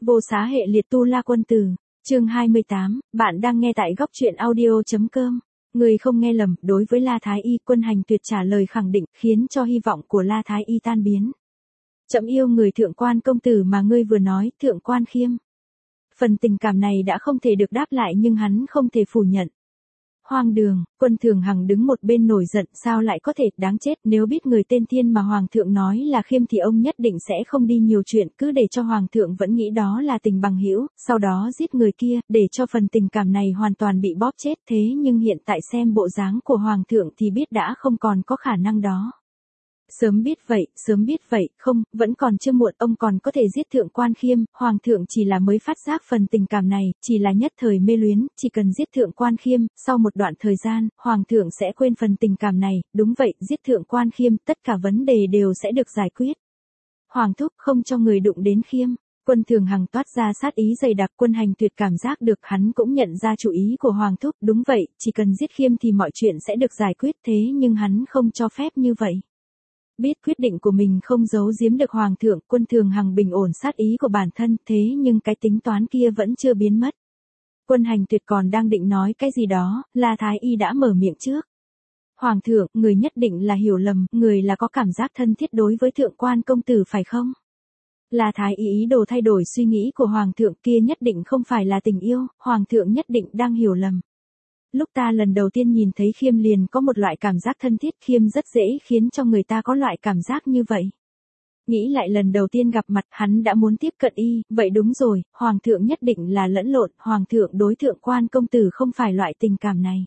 Vô xá hệ liệt tu la quân tử, chương 28, bạn đang nghe tại góc truyện audio.com. Người không nghe lầm, đối với La Thái Y, Quân Hành Tuyệt trả lời khẳng định, khiến cho hy vọng của La Thái Y tan biến. Trẫm yêu người thượng quan công tử mà ngươi vừa nói, thượng quan Khiêm. Phần tình cảm này đã không thể được đáp lại nhưng hắn không thể phủ nhận. Hoang đường, Quân Thường Hằng đứng một bên nổi giận, sao lại có thể, đáng chết, nếu biết người tên Thiên mà Hoàng thượng nói là Khiêm thì ông nhất định sẽ không đi nhiều chuyện, cứ để cho Hoàng thượng vẫn nghĩ đó là tình bằng hữu, sau đó giết người kia, để cho phần tình cảm này hoàn toàn bị bóp chết. Thế nhưng hiện tại xem bộ dáng của Hoàng thượng thì biết đã không còn có khả năng đó. Sớm biết vậy, không, vẫn còn chưa muộn, ông còn có thể giết thượng quan Khiêm, Hoàng thượng chỉ là mới phát giác phần tình cảm này, chỉ là nhất thời mê luyến, chỉ cần giết thượng quan Khiêm, sau một đoạn thời gian, Hoàng thượng sẽ quên phần tình cảm này, đúng vậy, giết thượng quan Khiêm, tất cả vấn đề đều sẽ được giải quyết. Hoàng thúc không cho người đụng đến Khiêm. Quân Thường Hằng toát ra sát ý dày đặc. Quân Hành Tuyệt cảm giác được hắn cũng nhận ra chủ ý của Hoàng thúc, đúng vậy, chỉ cần giết Khiêm thì mọi chuyện sẽ được giải quyết, thế nhưng hắn không cho phép như vậy. Biết quyết định của mình không giấu giếm được Hoàng thượng, Quân Thường Hằng bình ổn sát ý của bản thân, thế nhưng cái tính toán kia vẫn chưa biến mất. Quân Hành Tuyệt còn đang định nói cái gì đó, La Thái Y đã mở miệng trước. Hoàng thượng, người nhất định là hiểu lầm, người là có cảm giác thân thiết đối với thượng quan công tử phải không? La Thái Y ý đồ thay đổi suy nghĩ của Hoàng thượng, kia nhất định không phải là tình yêu, Hoàng thượng nhất định đang hiểu lầm. Lúc ta lần đầu tiên nhìn thấy Khiêm liền có một loại cảm giác thân thiết, Khiêm rất dễ khiến cho người ta có loại cảm giác như vậy. Nghĩ lại lần đầu tiên gặp mặt hắn đã muốn tiếp cận y, vậy đúng rồi, Hoàng thượng nhất định là lẫn lộn, Hoàng thượng đối thượng quan công tử không phải loại tình cảm này.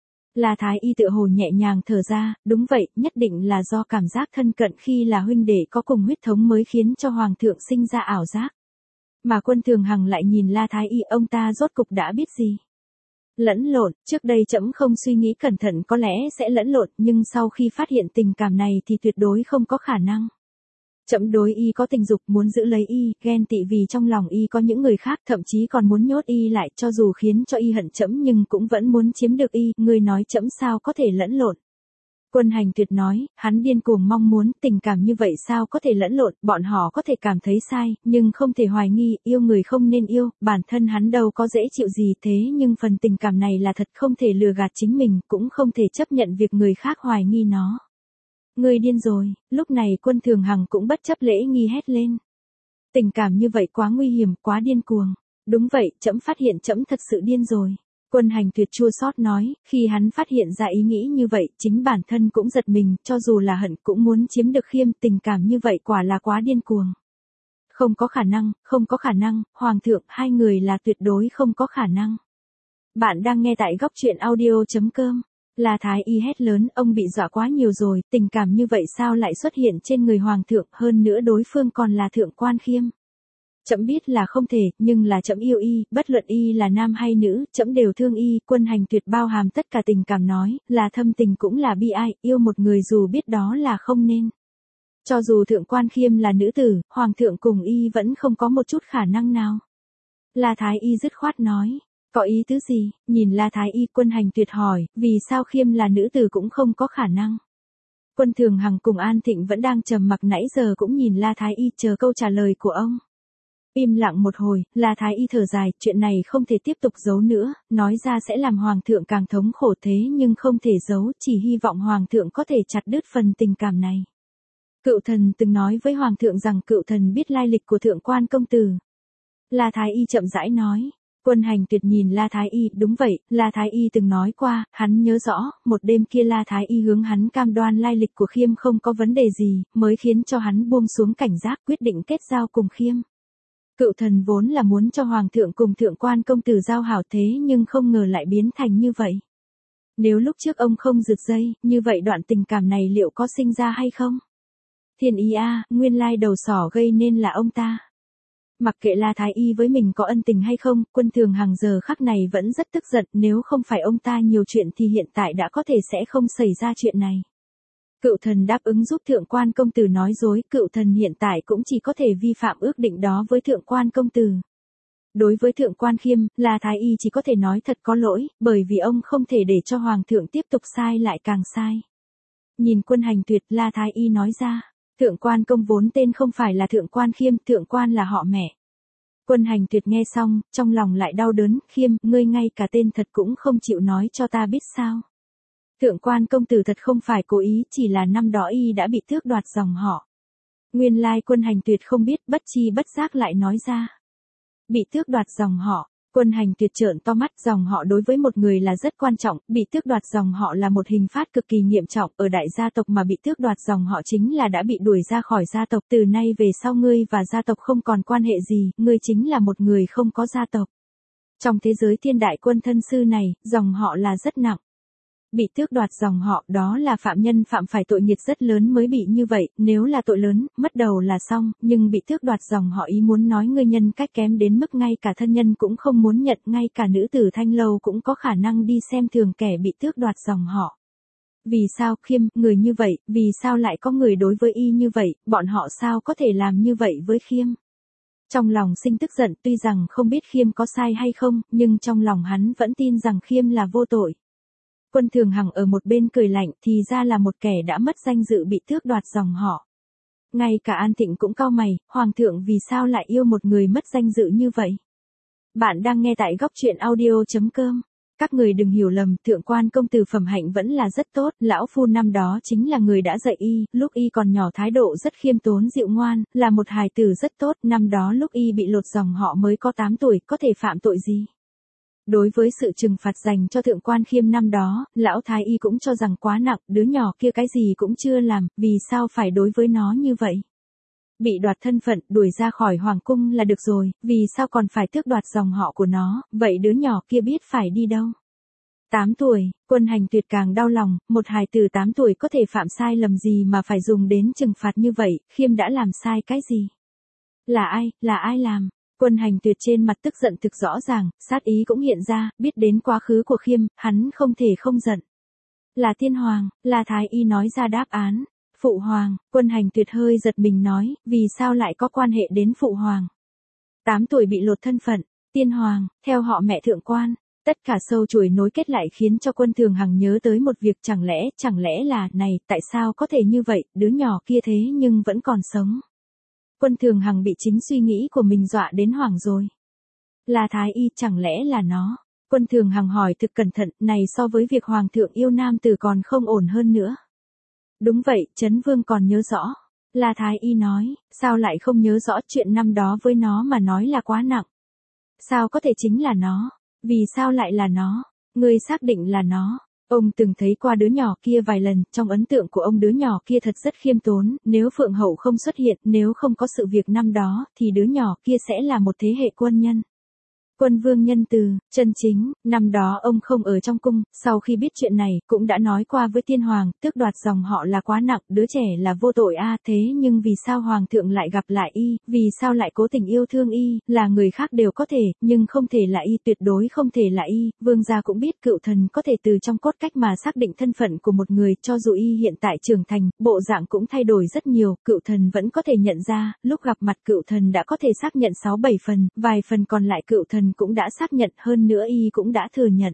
La Thái Y tựa hồ nhẹ nhàng thở ra, đúng vậy, nhất định là do cảm giác thân cận khi là huynh đệ có cùng huyết thống mới khiến cho Hoàng thượng sinh ra ảo giác. Mà Quân Thường Hằng lại nhìn La Thái Y, ông ta rốt cục đã biết gì? Lẫn lộn, trước đây trẫm không suy nghĩ cẩn thận có lẽ sẽ lẫn lộn, nhưng sau khi phát hiện tình cảm này thì tuyệt đối không có khả năng. Trẫm đối y có tình dục, muốn giữ lấy y, ghen tị vì trong lòng y có những người khác, thậm chí còn muốn nhốt y lại, cho dù khiến cho y hận trẫm nhưng cũng vẫn muốn chiếm được y, ngươi nói trẫm sao có thể lẫn lộn. Quân Hành Tuyệt nói, hắn điên cuồng mong muốn, tình cảm như vậy sao có thể lẫn lộn, bọn họ có thể cảm thấy sai, nhưng không thể hoài nghi, yêu người không nên yêu, bản thân hắn đâu có dễ chịu gì, thế nhưng phần tình cảm này là thật, không thể lừa gạt chính mình, cũng không thể chấp nhận việc người khác hoài nghi nó. Ngươi điên rồi, lúc này Quân Thường Hằng cũng bất chấp lễ nghi hét lên. Tình cảm như vậy quá nguy hiểm, quá điên cuồng. Đúng vậy, trẫm phát hiện trẫm thật sự điên rồi. Quân Hành Tuyệt chua xót nói, khi hắn phát hiện ra ý nghĩ như vậy, chính bản thân cũng giật mình, cho dù là hận cũng muốn chiếm được Khiêm, tình cảm như vậy quả là quá điên cuồng. Không có khả năng, Hoàng thượng, hai người là tuyệt đối không có khả năng. Bạn đang nghe tại góc truyện audio.com. La Thái Y hét lớn, ông bị dọa quá nhiều rồi, tình cảm như vậy sao lại xuất hiện trên người Hoàng thượng, hơn nữa đối phương còn là thượng quan Khiêm. Trẫm biết là không thể, nhưng là trẫm yêu y, bất luận y là nam hay nữ, trẫm đều thương y. Quân Hành Tuyệt bao hàm tất cả tình cảm nói, là thâm tình cũng là bi ai, yêu một người dù biết đó là không nên. Cho dù thượng quan Khiêm là nữ tử, Hoàng thượng cùng y vẫn không có một chút khả năng nào. La Thái Y dứt khoát nói. Có ý tứ gì? Nhìn La Thái Y, Quân Hành Tuyệt hỏi, vì sao Khiêm là nữ tử cũng không có khả năng? Quân Thường Hằng cùng An Thịnh vẫn đang trầm mặc nãy giờ cũng nhìn La Thái Y chờ câu trả lời của ông. Im lặng một hồi, La Thái Y thở dài, chuyện này không thể tiếp tục giấu nữa, nói ra sẽ làm Hoàng thượng càng thống khổ, thế nhưng không thể giấu, chỉ hy vọng Hoàng thượng có thể chặt đứt phần tình cảm này. Cựu thần từng nói với Hoàng thượng rằng cựu thần biết lai lịch của thượng quan công tử. La Thái Y chậm rãi nói. Quân Hành Tuyệt nhìn La Thái Y, đúng vậy, La Thái Y từng nói qua, hắn nhớ rõ, một đêm kia La Thái Y hướng hắn cam đoan lai lịch của Khiêm không có vấn đề gì, mới khiến cho hắn buông xuống cảnh giác quyết định kết giao cùng Khiêm. Cựu thần vốn là muốn cho Hoàng thượng cùng thượng quan công tử giao hảo, thế nhưng không ngờ lại biến thành như vậy. Nếu lúc trước ông không giật dây, như vậy đoạn tình cảm này liệu có sinh ra hay không? Thiên ý a, nguyên lai đầu sỏ gây nên là ông ta. Mặc kệ La Thái Y với mình có ân tình hay không, Quân Thường Hằng giờ khắc này vẫn rất tức giận, nếu không phải ông ta nhiều chuyện thì hiện tại đã có thể sẽ không xảy ra chuyện này. Cựu thần đáp ứng giúp thượng quan công tử nói dối, cựu thần hiện tại cũng chỉ có thể vi phạm ước định đó với thượng quan công tử. Đối với thượng quan Khiêm, La Thái Y chỉ có thể nói thật có lỗi, bởi vì ông không thể để cho Hoàng thượng tiếp tục sai lại càng sai. Nhìn Quân Hành Tuyệt, La Thái Y nói ra. Thượng quan công vốn tên không phải là thượng quan Khiêm, thượng quan là họ mẹ. Quân Hành Tuyệt nghe xong, trong lòng lại đau đớn, Khiêm, ngươi ngay cả tên thật cũng không chịu nói cho ta biết sao. Thượng quan công tử thật không phải cố ý, chỉ là năm đó y đã bị tước đoạt dòng họ. Nguyên lai Quân Hành Tuyệt không biết, bất chi bất giác lại nói ra. Bị tước đoạt dòng họ. Quân Hành Tuyệt trợn to mắt, dòng họ đối với một người là rất quan trọng, bị tước đoạt dòng họ là một hình phạt cực kỳ nghiêm trọng, ở đại gia tộc mà bị tước đoạt dòng họ chính là đã bị đuổi ra khỏi gia tộc, từ nay về sau ngươi và gia tộc không còn quan hệ gì, ngươi chính là một người không có gia tộc. Trong thế giới thiên đại quân thân sư này, dòng họ là rất nặng. Bị tước đoạt dòng họ đó là phạm nhân phạm phải tội nghiệt rất lớn mới bị như vậy, nếu là tội lớn, mất đầu là xong, nhưng bị tước đoạt dòng họ ý muốn nói ngươi nhân cách kém đến mức ngay cả thân nhân cũng không muốn nhận, ngay cả nữ tử Thanh Lâu cũng có khả năng đi xem thường kẻ bị tước đoạt dòng họ. Vì sao Khiêm, người như vậy, vì sao lại có người đối với y như vậy, bọn họ sao có thể làm như vậy với Khiêm? Trong lòng sinh tức giận, tuy rằng không biết Khiêm có sai hay không, nhưng trong lòng hắn vẫn tin rằng Khiêm là vô tội. Quân Thường Hằng ở một bên cười lạnh, thì ra là một kẻ đã mất danh dự bị tước đoạt dòng họ. Ngay cả An Thịnh cũng cau mày, Hoàng thượng vì sao lại yêu một người mất danh dự như vậy? Bạn đang nghe tại góc truyện audio.com. Các người đừng hiểu lầm, thượng quan công tử phẩm hạnh vẫn là rất tốt, lão phu năm đó chính là người đã dạy y, lúc y còn nhỏ thái độ rất khiêm tốn dịu ngoan, là một hài tử rất tốt, năm đó lúc y bị lột dòng họ mới có 8 tuổi, có thể phạm tội gì? Đối với sự trừng phạt dành cho thượng quan Khiêm năm đó, lão thái y cũng cho rằng quá nặng, đứa nhỏ kia cái gì cũng chưa làm, vì sao phải đối với nó như vậy? Bị đoạt thân phận, đuổi ra khỏi hoàng cung là được rồi, vì sao còn phải tước đoạt dòng họ của nó, vậy đứa nhỏ kia biết phải đi đâu? 8 tuổi, Quân Hành Tuyệt càng đau lòng, một hài tử 8 tuổi có thể phạm sai lầm gì mà phải dùng đến trừng phạt như vậy, Khiêm đã làm sai cái gì? Là ai làm? Quân Hành Tuyệt trên mặt tức giận thực rõ ràng, sát ý cũng hiện ra, biết đến quá khứ của Khiêm, hắn không thể không giận. Là Tiên Hoàng, là Thái Y nói ra đáp án. Phụ Hoàng, Quân Hành Tuyệt hơi giật mình nói, vì sao lại có quan hệ đến Phụ Hoàng? 8 tuổi bị lột thân phận, Tiên Hoàng, theo họ mẹ thượng quan. Tất cả sâu chuỗi nối kết lại khiến cho Quân Thường Hằng nhớ tới một việc, chẳng lẽ là, này, tại sao có thể như vậy, đứa nhỏ kia thế nhưng vẫn còn sống. Quân Thường Hằng bị chính suy nghĩ của mình dọa đến hoảng rồi. Là Thái Y, chẳng lẽ là nó? Quân Thường Hằng hỏi thực cẩn thận, này so với việc Hoàng thượng yêu nam tử còn không ổn hơn nữa. Đúng vậy, Trấn Vương còn nhớ rõ. La Thái Y nói, sao lại không nhớ rõ, chuyện năm đó với nó mà nói là quá nặng. Sao có thể chính là nó? Vì sao lại là nó? Ngươi xác định là nó. Ông từng thấy qua đứa nhỏ kia vài lần, trong ấn tượng của ông đứa nhỏ kia thật rất khiêm tốn, nếu Phượng Hậu không xuất hiện, nếu không có sự việc năm đó, thì đứa nhỏ kia sẽ là một thế hệ quân nhân. Quân vương nhân từ, chân chính, năm đó ông không ở trong cung, sau khi biết chuyện này, cũng đã nói qua với Tiên Hoàng, tước đoạt dòng họ là quá nặng, đứa trẻ là vô tội thế nhưng vì sao Hoàng thượng lại gặp lại y, vì sao lại cố tình yêu thương y, là người khác đều có thể, nhưng không thể là y, tuyệt đối không thể là y, vương gia cũng biết cựu thần có thể từ trong cốt cách mà xác định thân phận của một người, cho dù y hiện tại trưởng thành, bộ dạng cũng thay đổi rất nhiều, cựu thần vẫn có thể nhận ra, lúc gặp mặt cựu thần đã có thể xác nhận 6-7 phần, vài phần còn lại cựu thần cũng đã xác nhận, hơn nữa y cũng đã thừa nhận.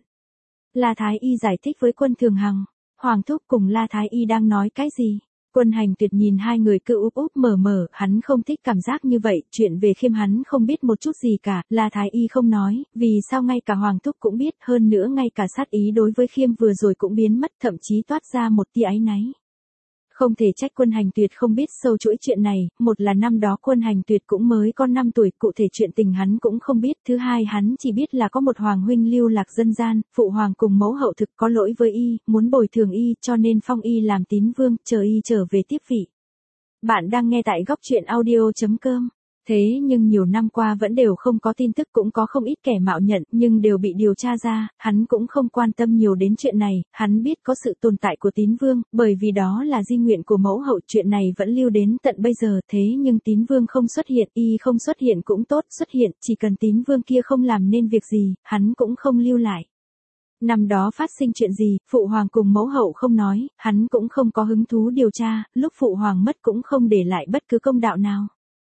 La Thái Y giải thích với Quân Thường Hằng. Hoàng thúc cùng La Thái Y đang nói cái gì? Quân Hành Tuyệt nhìn hai người cứ úp mở, hắn không thích cảm giác như vậy, chuyện về Khiêm hắn không biết một chút gì cả, La Thái Y không nói, vì sao ngay cả Hoàng thúc cũng biết, hơn nữa ngay cả sát ý đối với Khiêm vừa rồi cũng biến mất, thậm chí toát ra một tia áy náy. Không thể trách Quân Hành Tuyệt không biết sâu chuỗi chuyện này, một là năm đó Quân Hành Tuyệt cũng mới có 5 tuổi, cụ thể chuyện tình hắn cũng không biết, thứ hai hắn chỉ biết là có một hoàng huynh lưu lạc dân gian, phụ hoàng cùng mẫu hậu thực có lỗi với y, muốn bồi thường y, cho nên phong y làm tín vương, chờ y trở về tiếp vị. Bạn đang nghe tại góc truyện audio.com. Thế nhưng nhiều năm qua vẫn đều không có tin tức, cũng có không ít kẻ mạo nhận, nhưng đều bị điều tra ra, hắn cũng không quan tâm nhiều đến chuyện này, hắn biết có sự tồn tại của tín vương, bởi vì đó là di nguyện của mẫu hậu, chuyện này vẫn lưu đến tận bây giờ, thế nhưng tín vương không xuất hiện, y không xuất hiện cũng tốt, xuất hiện, chỉ cần tín vương kia không làm nên việc gì, hắn cũng không lưu lại. Năm đó phát sinh chuyện gì, phụ hoàng cùng mẫu hậu không nói, hắn cũng không có hứng thú điều tra, lúc phụ hoàng mất cũng không để lại bất cứ công đạo nào.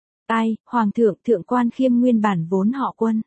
Ai, Hoàng thượng, thượng quan Khiêm nguyên bản vốn họ Quân.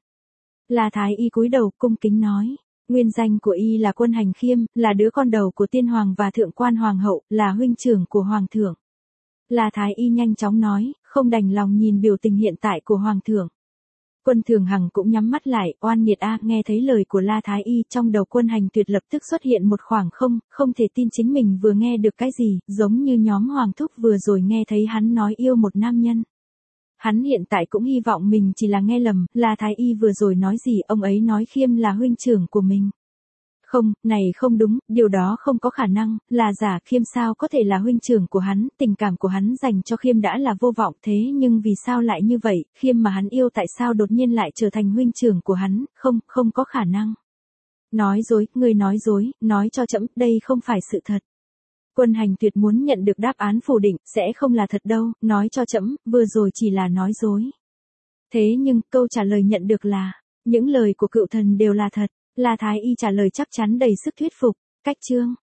La Thái Y cúi đầu cung kính nói, nguyên danh của y là Quân Hành Khiêm, là đứa con đầu của Tiên Hoàng và thượng quan Hoàng hậu, là huynh trưởng của Hoàng thượng. La Thái Y nhanh chóng nói, không đành lòng nhìn biểu tình hiện tại của Hoàng thượng. Quân Thường Hằng cũng nhắm mắt lại, oan nghiệt a, nghe thấy lời của La Thái Y, trong đầu Quân Hành Tuyệt lập tức xuất hiện một khoảng không thể tin chính mình vừa nghe được cái gì, giống như nhóm Hoàng Thúc vừa rồi nghe thấy hắn nói yêu một nam nhân. Hắn hiện tại cũng hy vọng mình chỉ là nghe lầm, La Thái Y vừa rồi nói gì, ông ấy nói Khiêm là huynh trưởng của mình. Không, này không đúng, điều đó không có khả năng, là giả, Khiêm sao có thể là huynh trưởng của hắn, tình cảm của hắn dành cho Khiêm đã là vô vọng, thế nhưng vì sao lại như vậy, Khiêm mà hắn yêu tại sao đột nhiên lại trở thành huynh trưởng của hắn, không có khả năng. Nói dối, ngươi nói dối, nói cho trẫm, đây không phải sự thật. Quân Hành Tuyệt muốn nhận được đáp án phủ định, sẽ không là thật đâu, nói cho trẫm, vừa rồi chỉ là nói dối. Thế nhưng, câu trả lời nhận được là, những lời của cựu thần đều là thật. La Thái Y trả lời chắc chắn đầy sức thuyết phục. Cách chương